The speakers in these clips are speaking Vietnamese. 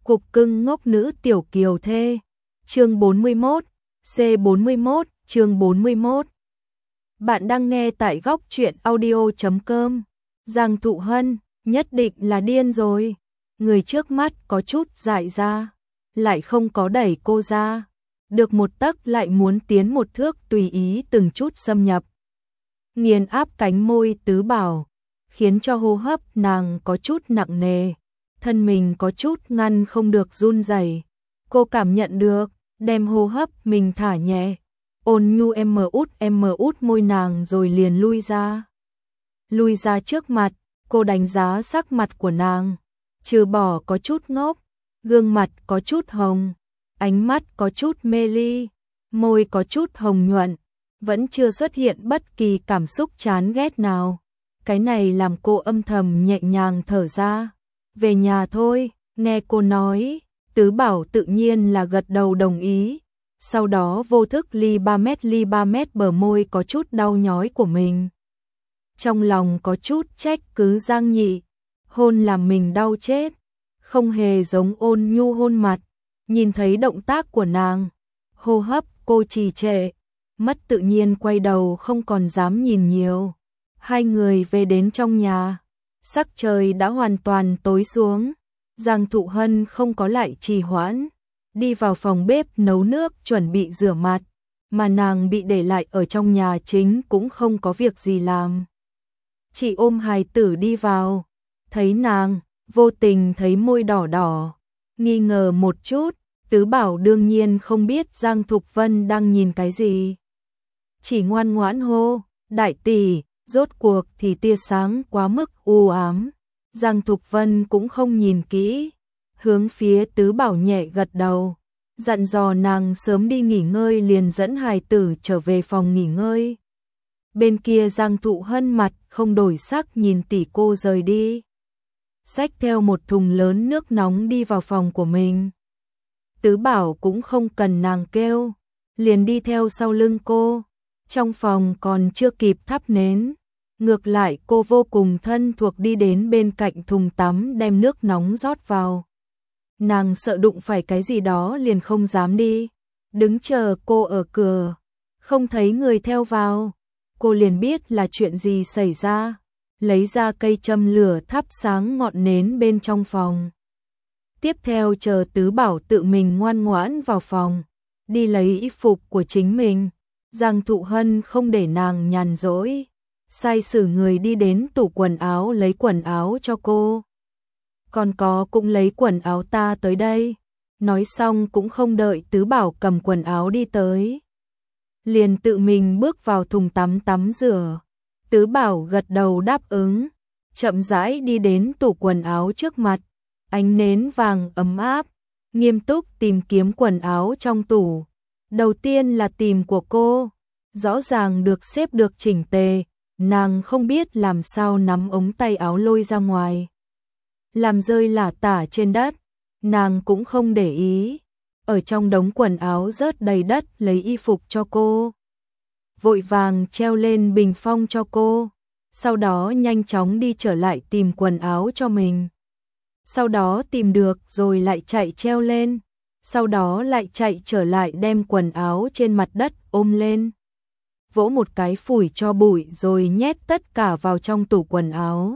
Cục cưng ngốc nữ tiểu kiều thê. Chương 41, C41, chương 41. Bạn đang nghe tại góc truyện audio.com. Giang Thụ Hân, nhất định là điên rồi. Người trước mắt có chút dại ra, lại không có đẩy cô ra. Được một tấc lại muốn tiến một thước, tùy ý từng chút xâm nhập. Nghiền áp cánh môi Tứ Bảo, khiến cho hô hấp nàng có chút nặng nề. Thân mình có chút ngăn không được run rẩy. Cô cảm nhận được, đem hô hấp mình thả nhẹ. Ôn nhu em út môi nàng rồi liền lui ra. Lui ra trước mặt, cô đánh giá sắc mặt của nàng. Trừ bỏ có chút ngốc, gương mặt có chút hồng, ánh mắt có chút mê ly, môi có chút hồng nhuận, vẫn chưa xuất hiện bất kỳ cảm xúc chán ghét nào. Cái này làm cô âm thầm nhẹ nhàng thở ra. Về nhà thôi, nghe cô nói, Tứ Bảo tự nhiên là gật đầu đồng ý. Sau đó vô thức ly 3 mét bờ môi có chút đau nhói của mình. Trong lòng có chút trách cứ Giang Nhị, hôn làm mình đau chết, không hề giống Ôn Nhu hôn mặt. Nhìn thấy động tác của nàng, hô hấp cô trì trệ, mất tự nhiên quay đầu không còn dám nhìn nhiều. Hai người về đến trong nhà, sắc trời đã hoàn toàn tối xuống. Giang Thụ Hân không có lại trì hoãn, đi vào phòng bếp nấu nước chuẩn bị rửa mặt, mà nàng bị để lại ở trong nhà chính cũng không có việc gì làm. Chị ôm hài tử đi vào, thấy nàng, vô tình thấy môi đỏ đỏ, nghi ngờ một chút. Tứ Bảo đương nhiên không biết Giang Thục Vân đang nhìn cái gì, chỉ ngoan ngoãn hô, đại tỷ. Rốt cuộc thì tia sáng quá mức u ám, Giang Thục Vân cũng không nhìn kỹ, hướng phía Tứ Bảo nhẹ gật đầu, dặn dò nàng sớm đi nghỉ ngơi, liền dẫn hài tử trở về phòng nghỉ ngơi. Bên kia Giang Thụ Hân mặt không đổi sắc nhìn tỷ cô rời đi, xách theo một thùng lớn nước nóng đi vào phòng của mình. Tứ Bảo cũng không cần nàng kêu, liền đi theo sau lưng cô. Trong phòng còn chưa kịp thắp nến, ngược lại cô vô cùng thân thuộc đi đến bên cạnh thùng tắm đem nước nóng rót vào. Nàng sợ đụng phải cái gì đó liền không dám đi, đứng chờ cô ở cửa, không thấy người theo vào, cô liền biết là chuyện gì xảy ra, lấy ra cây châm lửa thắp sáng ngọn nến bên trong phòng. Tiếp theo chờ Tứ Bảo tự mình ngoan ngoãn vào phòng, đi lấy y phục của chính mình. Giang Thụ Hân không để nàng nhàn rỗi, sai sử người đi đến tủ quần áo lấy quần áo cho cô. Còn có cũng lấy quần áo ta tới đây. Nói xong cũng không đợi Tứ Bảo cầm quần áo đi tới, liền tự mình bước vào thùng tắm tắm rửa. Tứ Bảo gật đầu đáp ứng, chậm rãi đi đến tủ quần áo trước mặt, ánh nến vàng ấm áp, nghiêm túc tìm kiếm quần áo trong tủ. Đầu tiên là tìm của cô, rõ ràng được xếp được chỉnh tề, nàng không biết làm sao nắm ống tay áo lôi ra ngoài, làm rơi lả tả trên đất, nàng cũng không để ý. Ở trong đống quần áo rớt đầy đất lấy y phục cho cô, vội vàng treo lên bình phong cho cô, sau đó nhanh chóng đi trở lại tìm quần áo cho mình. Sau đó tìm được rồi lại chạy treo lên, sau đó lại chạy trở lại đem quần áo trên mặt đất ôm lên, vỗ một cái phủi cho bụi rồi nhét tất cả vào trong tủ quần áo.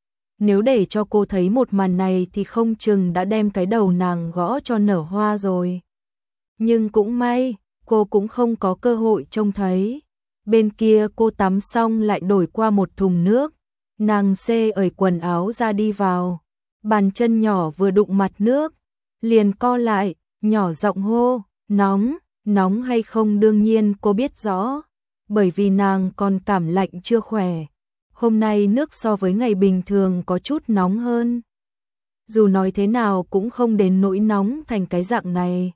Nếu để cho cô thấy một màn này thì không chừng đã đem cái đầu nàng gõ cho nở hoa rồi. Nhưng cũng may, cô cũng không có cơ hội trông thấy. Bên kia cô tắm xong lại đổi qua một thùng nước, nàng xê ởi quần áo ra đi vào, bàn chân nhỏ vừa đụng mặt nước, liền co lại, nhỏ giọng hô, nóng, nóng hay không đương nhiên cô biết rõ, bởi vì nàng còn cảm lạnh chưa khỏe. Hôm nay nước so với ngày bình thường có chút nóng hơn. Dù nói thế nào cũng không đến nỗi nóng thành cái dạng này.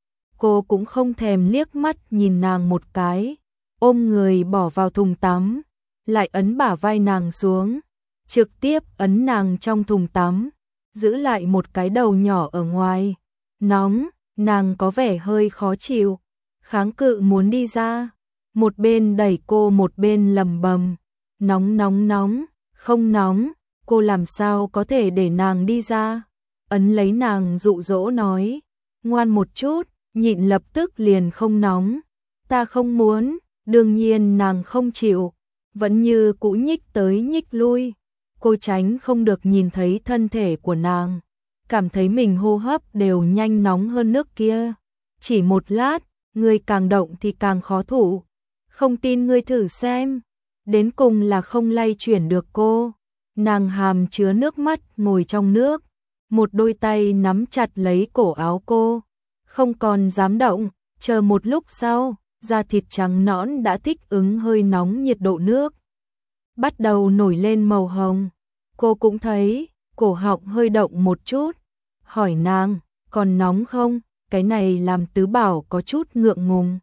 Cô cũng không thèm liếc mắt nhìn nàng một cái, ôm người bỏ vào thùng tắm, lại ấn bả vai nàng xuống, trực tiếp ấn nàng trong thùng tắm, giữ lại một cái đầu nhỏ ở ngoài. Nóng, nàng có vẻ hơi khó chịu, kháng cự muốn đi ra, một bên đẩy cô một bên lầm bầm, nóng nóng nóng, không nóng, cô làm sao có thể để nàng đi ra. ấn lấy nàng dụ dỗ nói, ngoan một chút, nhịn lập tức liền không nóng. Ta không muốn, đương nhiên nàng không chịu, vẫn như cũ nhích tới nhích lui. Cô tránh không được nhìn thấy thân thể của nàng, cảm thấy mình hô hấp đều nhanh nóng hơn nước kia. Chỉ một lát, ngươi càng động thì càng khó thủ. Không tin ngươi thử xem. Đến cùng là không lay chuyển được cô. Nàng hàm chứa nước mắt ngồi trong nước, một đôi tay nắm chặt lấy cổ áo cô, không còn dám động. Chờ một lúc sau, da thịt trắng nõn đã thích ứng hơi nóng nhiệt độ nước, bắt đầu nổi lên màu hồng. Cô cũng thấy, cổ họng hơi động một chút, hỏi nàng, còn nóng không? Cái này làm Tứ Bảo có chút ngượng ngùng.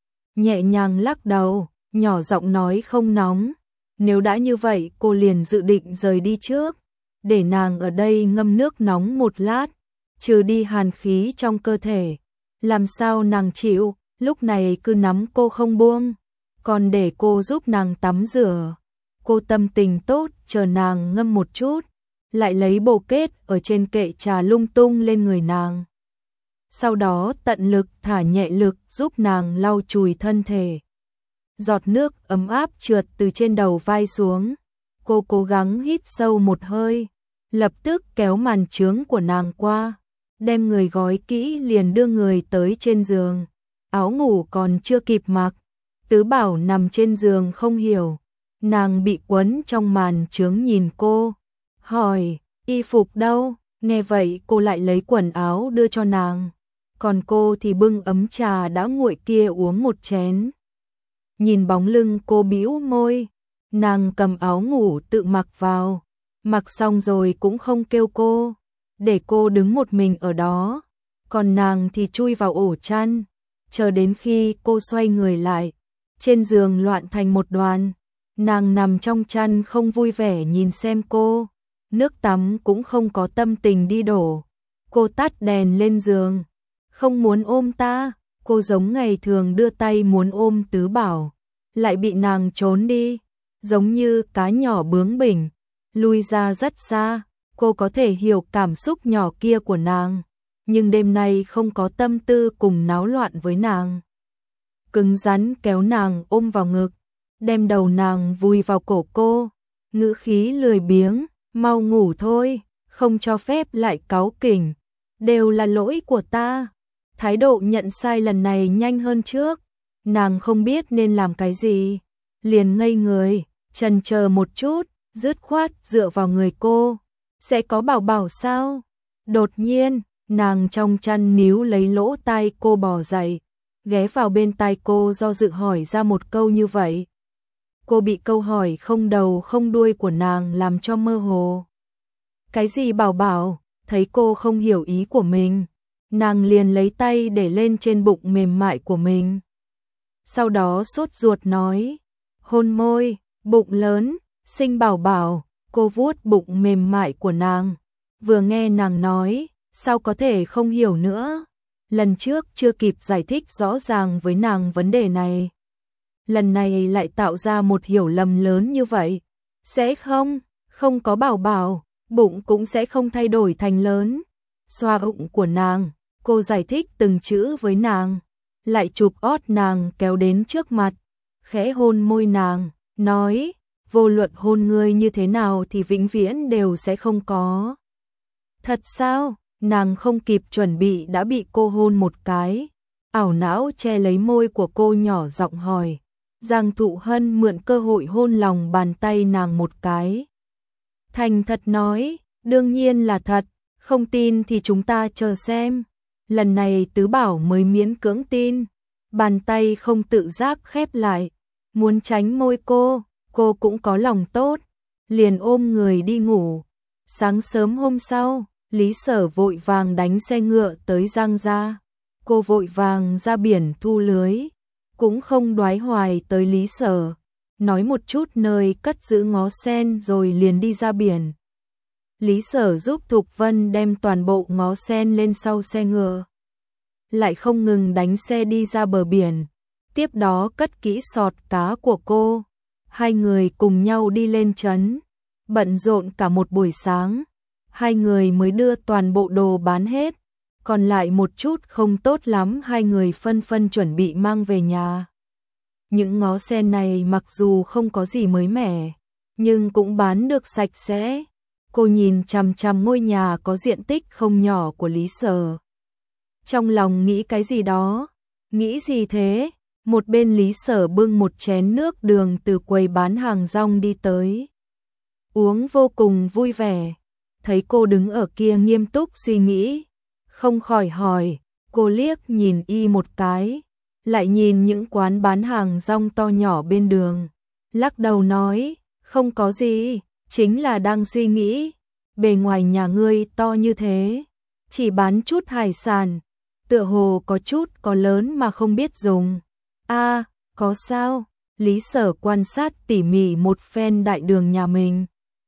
Nhẹ nhàng lắc đầu, nhỏ giọng nói không nóng. Nếu đã như vậy cô liền dự định rời đi trước, để nàng ở đây ngâm nước nóng một lát, trừ đi hàn khí trong cơ thể. Làm sao nàng chịu, lúc này cứ nắm cô không buông, còn để cô giúp nàng tắm rửa. Cô tâm tình tốt, chờ nàng ngâm một chút, lại lấy bồ kết ở trên kệ trà lung tung lên người nàng. Sau đó tận lực thả nhẹ lực giúp nàng lau chùi thân thể. Giọt nước ấm áp trượt từ trên đầu vai xuống. Cô cố gắng hít sâu một hơi, lập tức kéo màn trướng của nàng qua, đem người gói kỹ liền đưa người tới trên giường. Áo ngủ còn chưa kịp mặc, Tứ Bảo nằm trên giường không hiểu. Nàng bị quấn trong màn trướng nhìn cô, hỏi, y phục đâu? Nghe vậy cô lại lấy quần áo đưa cho nàng, còn cô thì bưng ấm trà đã nguội kia uống một chén. Nhìn bóng lưng cô bĩu môi, nàng cầm áo ngủ tự mặc vào, mặc xong rồi cũng không kêu cô, để cô đứng một mình ở đó, còn nàng thì chui vào ổ chăn, chờ đến khi cô xoay người lại, trên giường loạn thành một đoàn. Nàng nằm trong chăn không vui vẻ nhìn xem cô, nước tắm cũng không có tâm tình đi đổ. Cô tắt đèn lên giường, không muốn ôm ta. Cô giống ngày thường đưa tay muốn ôm Tứ Bảo, lại bị nàng trốn đi, giống như cá nhỏ bướng bỉnh, lui ra rất xa. Cô có thể hiểu cảm xúc nhỏ kia của nàng, nhưng đêm nay không có tâm tư cùng náo loạn với nàng. Cứng rắn kéo nàng ôm vào ngực, đem đầu nàng vùi vào cổ cô, ngữ khí lười biếng, mau ngủ thôi, không cho phép lại cáu kỉnh, đều là lỗi của ta. Thái độ nhận sai lần này nhanh hơn trước, nàng không biết nên làm cái gì, liền ngây người, chần chờ một chút, dứt khoát dựa vào người cô. Sẽ có bảo bảo sao? Đột nhiên, nàng trong chăn níu lấy lỗ tai cô bò dậy, ghé vào bên tai cô do dự hỏi ra một câu như vậy. Cô bị câu hỏi không đầu không đuôi của nàng làm cho mơ hồ. Cái gì bảo bảo? Thấy cô không hiểu ý của mình, nàng liền lấy tay để lên trên bụng mềm mại của mình. Sau đó sốt ruột nói, hôn môi, bụng lớn, sinh bảo bảo. Cô vuốt bụng mềm mại của nàng, vừa nghe nàng nói, sao có thể không hiểu nữa. Lần trước chưa kịp giải thích rõ ràng với nàng vấn đề này, lần này lại tạo ra một hiểu lầm lớn như vậy. Sẽ không có bảo bảo, bụng cũng sẽ không thay đổi thành lớn. Xoa bụng của nàng, cô giải thích từng chữ với nàng, lại chụp ót nàng kéo đến trước mặt, khẽ hôn môi nàng, nói, vô luận hôn ngươi như thế nào thì vĩnh viễn đều sẽ không có. Thật sao? Nàng không kịp chuẩn bị đã bị cô hôn một cái, ảo não che lấy môi của cô nhỏ giọng hỏi. Giang Thụ Hân mượn cơ hội hôn lòng bàn tay nàng một cái. Thành thật nói, đương nhiên là thật, không tin thì chúng ta chờ xem. Lần này Tứ Bảo mới miễn cưỡng tin, bàn tay không tự giác khép lại, muốn tránh môi cô cũng có lòng tốt, liền ôm người đi ngủ. Sáng sớm hôm sau, Lý Sở vội vàng đánh xe ngựa tới Giang gia. Cô vội vàng ra biển thu lưới, cũng không đoái hoài tới Lý Sở, nói một chút nơi cất giữ ngó sen rồi liền đi ra biển. Lý Sở giúp Thục Vân đem toàn bộ ngó sen lên sau xe ngựa, lại không ngừng đánh xe đi ra bờ biển, tiếp đó cất kỹ sọt cá của cô. Hai người cùng nhau đi lên trấn, bận rộn cả một buổi sáng. hai người mới đưa toàn bộ đồ bán hết, còn lại một chút không tốt lắm hai người phân phân chuẩn bị mang về nhà. Những ngó sen này mặc dù không có gì mới mẻ, nhưng cũng bán được sạch sẽ. Cô nhìn chằm chằm ngôi nhà có diện tích không nhỏ của Lý Sở. Trong lòng nghĩ cái gì đó, nghĩ gì thế? Một bên Lý Sở bưng một chén nước đường từ quầy bán hàng rong đi tới. Uống vô cùng vui vẻ, thấy cô đứng ở kia nghiêm túc suy nghĩ, không khỏi hỏi, cô liếc nhìn y một cái, lại nhìn những quán bán hàng rong to nhỏ bên đường, lắc đầu nói, không có gì, chính là đang suy nghĩ, bề ngoài nhà ngươi to như thế, chỉ bán chút hải sản, tựa hồ có chút có lớn mà không biết dùng. A, có sao? Lý Sở quan sát tỉ mỉ một phen đại đường nhà mình.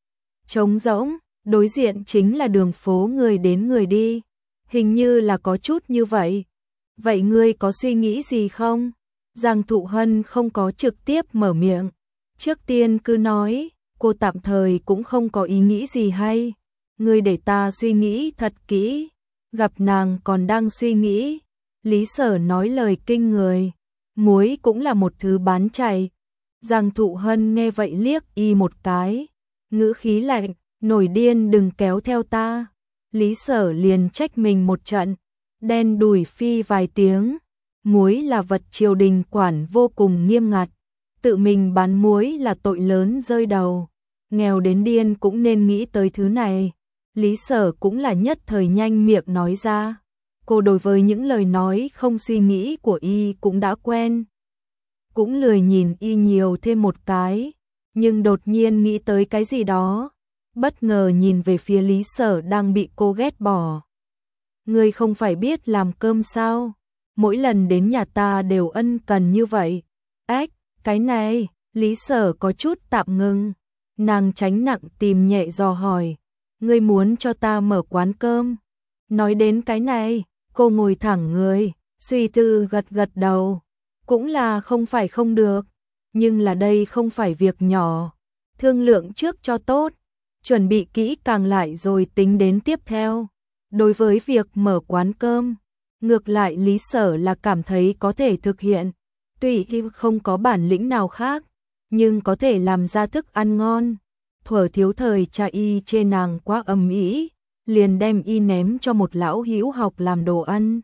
Trống rỗng, đối diện chính là đường phố người đến người đi, hình như là có chút như vậy. Vậy ngươi có suy nghĩ gì không? Giang Thụ Hân không có trực tiếp mở miệng. Trước tiên cứ nói, cô tạm thời cũng không có ý nghĩ gì hay. Ngươi để ta suy nghĩ thật kỹ. Gặp nàng còn đang suy nghĩ. Lý Sở nói lời kinh người. Muối cũng là một thứ bán chạy. Giang Thụ Hân nghe vậy liếc y một cái. Ngữ khí lạnh, nổi điên đừng kéo theo ta. Lý Sở liền trách mình một trận. Đen đủi phi vài tiếng. Muối là vật triều đình quản vô cùng nghiêm ngặt. Tự mình bán muối là tội lớn rơi đầu. Nghèo đến điên cũng nên nghĩ tới thứ này. Lý Sở cũng là nhất thời nhanh miệng nói ra. Cô đối với những lời nói không suy nghĩ của y cũng đã quen. Cũng lười nhìn y nhiều thêm một cái. Nhưng đột nhiên nghĩ tới cái gì đó. Bất ngờ nhìn về phía Lý Sở đang bị cô ghét bỏ. Ngươi không phải biết làm cơm sao? Mỗi lần đến nhà ta đều ân cần như vậy. Ách, cái này, Lý Sở có chút tạm ngưng. Nàng tránh nặng tìm nhẹ dò hỏi. Ngươi muốn cho ta mở quán cơm? Nói đến cái này, cô ngồi thẳng người, suy tư gật gật đầu. Cũng là không phải không được, nhưng là đây không phải việc nhỏ. Thương lượng trước cho tốt, chuẩn bị kỹ càng lại rồi tính đến tiếp theo. Đối với việc mở quán cơm, ngược lại Lý Sở là cảm thấy có thể thực hiện. Tuy không có bản lĩnh nào khác, nhưng có thể làm ra thức ăn ngon. Thuở thiếu thời cha y chê nàng quá ầm ĩ, liền đem y ném cho một lão hữu học làm đồ ăn.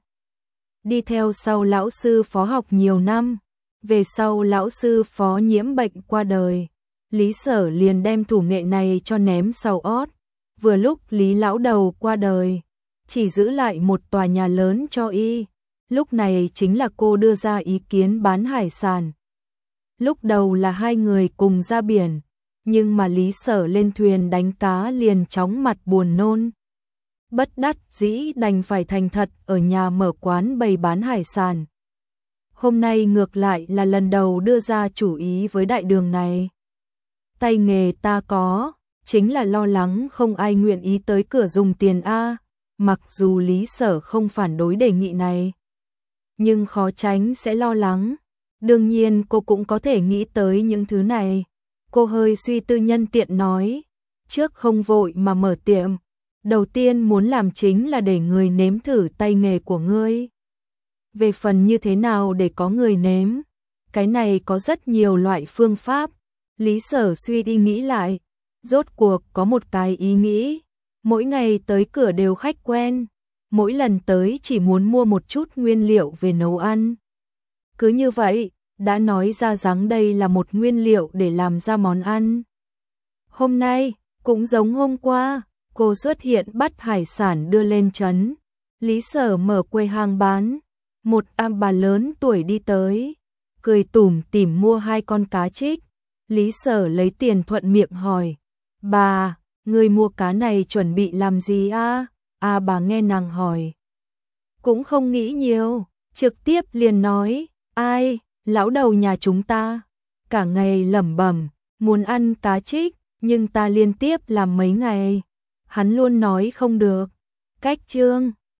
Đi theo sau lão sư phó học nhiều năm, về sau lão sư phó nhiễm bệnh qua đời. Lý Sở liền đem thủ nghệ này cho ném sau ót. Vừa lúc Lý lão đầu qua đời, chỉ giữ lại một tòa nhà lớn cho y. Lúc này chính là cô đưa ra ý kiến bán hải sản. Lúc đầu là hai người cùng ra biển, nhưng mà Lý Sở lên thuyền đánh cá liền chóng mặt buồn nôn. Bất đắc dĩ đành phải thành thật ở nhà mở quán bày bán hải sản. Hôm nay ngược lại là lần đầu đưa ra chủ ý với đại đường này. Tay nghề ta có, chính là lo lắng không ai nguyện ý tới cửa dùng tiền a. Mặc dù Lý Sở không phản đối đề nghị này, nhưng khó tránh sẽ lo lắng. Đương nhiên cô cũng có thể nghĩ tới những thứ này. Cô hơi suy tư nhân tiện nói, trước không vội mà mở tiệm. Đầu tiên muốn làm chính là để người nếm thử tay nghề của ngươi. Về phần như thế nào để có người nếm, cái này có rất nhiều loại phương pháp. Lý Sở suy đi nghĩ lại, rốt cuộc có một cái ý nghĩ. Mỗi ngày tới cửa đều khách quen, mỗi lần tới chỉ muốn mua một chút nguyên liệu về nấu ăn. Cứ như vậy, đã nói ra rằng đây là một nguyên liệu để làm ra món ăn. Hôm nay, cũng giống hôm qua, cô xuất hiện bắt hải sản đưa lên trấn. Lý Sở mở quầy hàng bán, một bà lớn tuổi đi tới, cười tủm tỉm mua 2 con cá trích. Lý Sở lấy tiền thuận miệng hỏi, bà, người mua cá này chuẩn bị làm gì a? Bà nghe nàng hỏi, cũng không nghĩ nhiều, trực tiếp liền nói, ai, lão đầu nhà chúng ta, cả ngày lẩm bẩm, muốn ăn cá trích, nhưng ta liên tiếp làm mấy ngày, hắn luôn nói không được. Cách chương